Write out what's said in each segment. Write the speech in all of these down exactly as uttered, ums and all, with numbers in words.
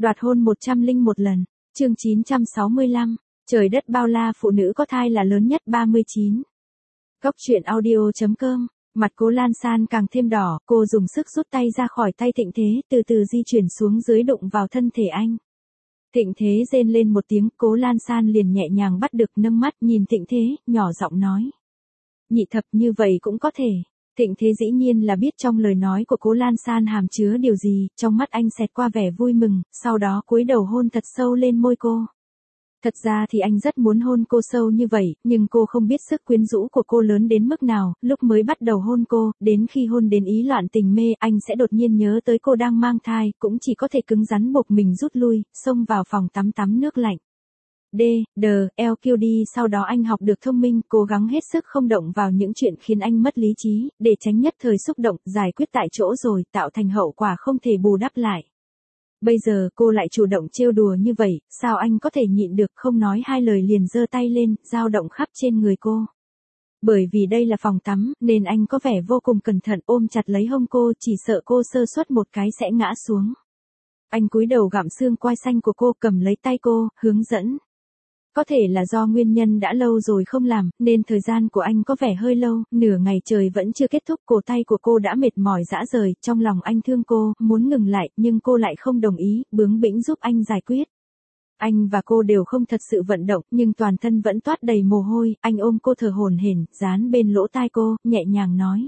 Đoạt hôn một trăm lẻ một lần. Chương chín trăm sáu mươi lăm. Trời đất bao la, phụ nữ có thai là lớn nhất. ba mươi chín. Góc truyện audio chấm com. Mặt Cố Lan San càng thêm đỏ, cô dùng sức rút tay ra khỏi tay Thịnh Thế, từ từ di chuyển xuống dưới đụng vào thân thể anh. Thịnh Thế rên lên một tiếng, Cố Lan San liền nhẹ nhàng bắt được, nâng mắt nhìn Thịnh Thế, nhỏ giọng nói. Nhị thập, như vậy cũng có thể. Thịnh Thế dĩ nhiên là biết trong lời nói của Cố Lan San hàm chứa điều gì, trong mắt anh xẹt qua vẻ vui mừng, sau đó cúi đầu hôn thật sâu lên môi cô. Thật ra thì anh rất muốn hôn cô sâu như vậy, nhưng cô không biết sức quyến rũ của cô lớn đến mức nào, lúc mới bắt đầu hôn cô, đến khi hôn đến ý loạn tình mê, anh sẽ đột nhiên nhớ tới cô đang mang thai, cũng chỉ có thể cứng rắn buộc mình rút lui, xông vào phòng tắm tắm nước lạnh. D, D, L, Q đi, sau đó anh học được thông minh, cố gắng hết sức không động vào những chuyện khiến anh mất lý trí, để tránh nhất thời xúc động, giải quyết tại chỗ rồi, tạo thành hậu quả không thể bù đắp lại. Bây giờ cô lại chủ động trêu đùa như vậy, sao anh có thể nhịn được, không nói hai lời liền giơ tay lên, dao động khắp trên người cô. Bởi vì đây là phòng tắm, nên anh có vẻ vô cùng cẩn thận, ôm chặt lấy hông cô, chỉ sợ cô sơ suất một cái sẽ ngã xuống. Anh cúi đầu gặm xương quai xanh của cô, cầm lấy tay cô, hướng dẫn. Có thể là do nguyên nhân đã lâu rồi không làm, nên thời gian của anh có vẻ hơi lâu, nửa ngày trời vẫn chưa kết thúc, cổ tay của cô đã mệt mỏi rã rời, trong lòng anh thương cô, muốn ngừng lại, nhưng cô lại không đồng ý, bướng bĩnh giúp anh giải quyết. Anh và cô đều không thật sự vận động, nhưng toàn thân vẫn toát đầy mồ hôi, anh ôm cô thở hổn hển, dán bên lỗ tai cô, nhẹ nhàng nói.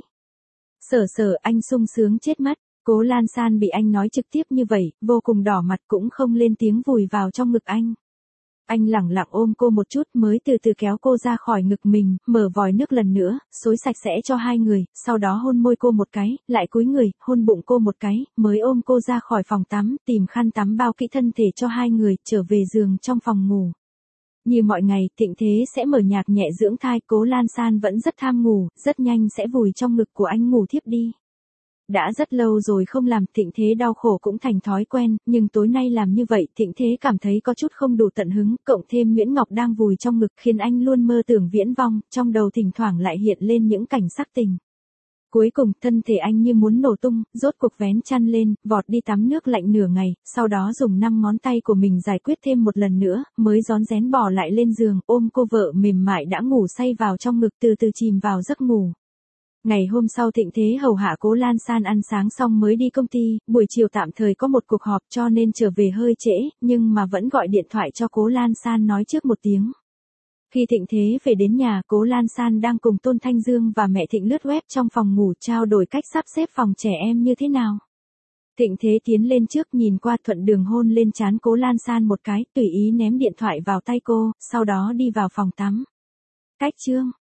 Sở sở, anh sung sướng chết mất. Cố Lan San bị anh nói trực tiếp như vậy, vô cùng đỏ mặt, cũng không lên tiếng, vùi vào trong ngực anh. Anh lẳng lặng ôm cô một chút mới từ từ kéo cô ra khỏi ngực mình, mở vòi nước lần nữa, xối sạch sẽ cho hai người, sau đó hôn môi cô một cái, lại cúi người, hôn bụng cô một cái, mới ôm cô ra khỏi phòng tắm, tìm khăn tắm bao kỹ thân thể cho hai người, trở về giường trong phòng ngủ. Như mọi ngày, Thịnh Thế sẽ mở nhạc nhẹ dưỡng thai, Cố Lan San vẫn rất tham ngủ, rất nhanh sẽ vùi trong ngực của anh ngủ thiếp đi. Đã rất lâu rồi không làm, Thịnh Thế đau khổ cũng thành thói quen, nhưng tối nay làm như vậy, Thịnh Thế cảm thấy có chút không đủ tận hứng, cộng thêm Nguyễn Ngọc đang vùi trong ngực khiến anh luôn mơ tưởng viễn vong, trong đầu thỉnh thoảng lại hiện lên những cảnh sắc tình. Cuối cùng, thân thể anh như muốn nổ tung, rốt cuộc vén chăn lên, vọt đi tắm nước lạnh nửa ngày, sau đó dùng năm ngón tay của mình giải quyết thêm một lần nữa, mới rón rén bỏ lại lên giường, ôm cô vợ mềm mại đã ngủ say vào trong ngực, từ từ chìm vào giấc ngủ. Ngày hôm sau Thịnh Thế hầu hạ Cố Lan San ăn sáng xong mới đi công ty, buổi chiều tạm thời có một cuộc họp cho nên trở về hơi trễ, nhưng mà vẫn gọi điện thoại cho Cố Lan San nói trước một tiếng. Khi Thịnh Thế về đến nhà, Cố Lan San đang cùng Tôn Thanh Dương và mẹ Thịnh lướt web trong phòng ngủ, trao đổi cách sắp xếp phòng trẻ em như thế nào. Thịnh Thế tiến lên trước, nhìn qua, thuận đường hôn lên trán Cố Lan San một cái, tùy ý ném điện thoại vào tay cô, sau đó đi vào phòng tắm. Cách chương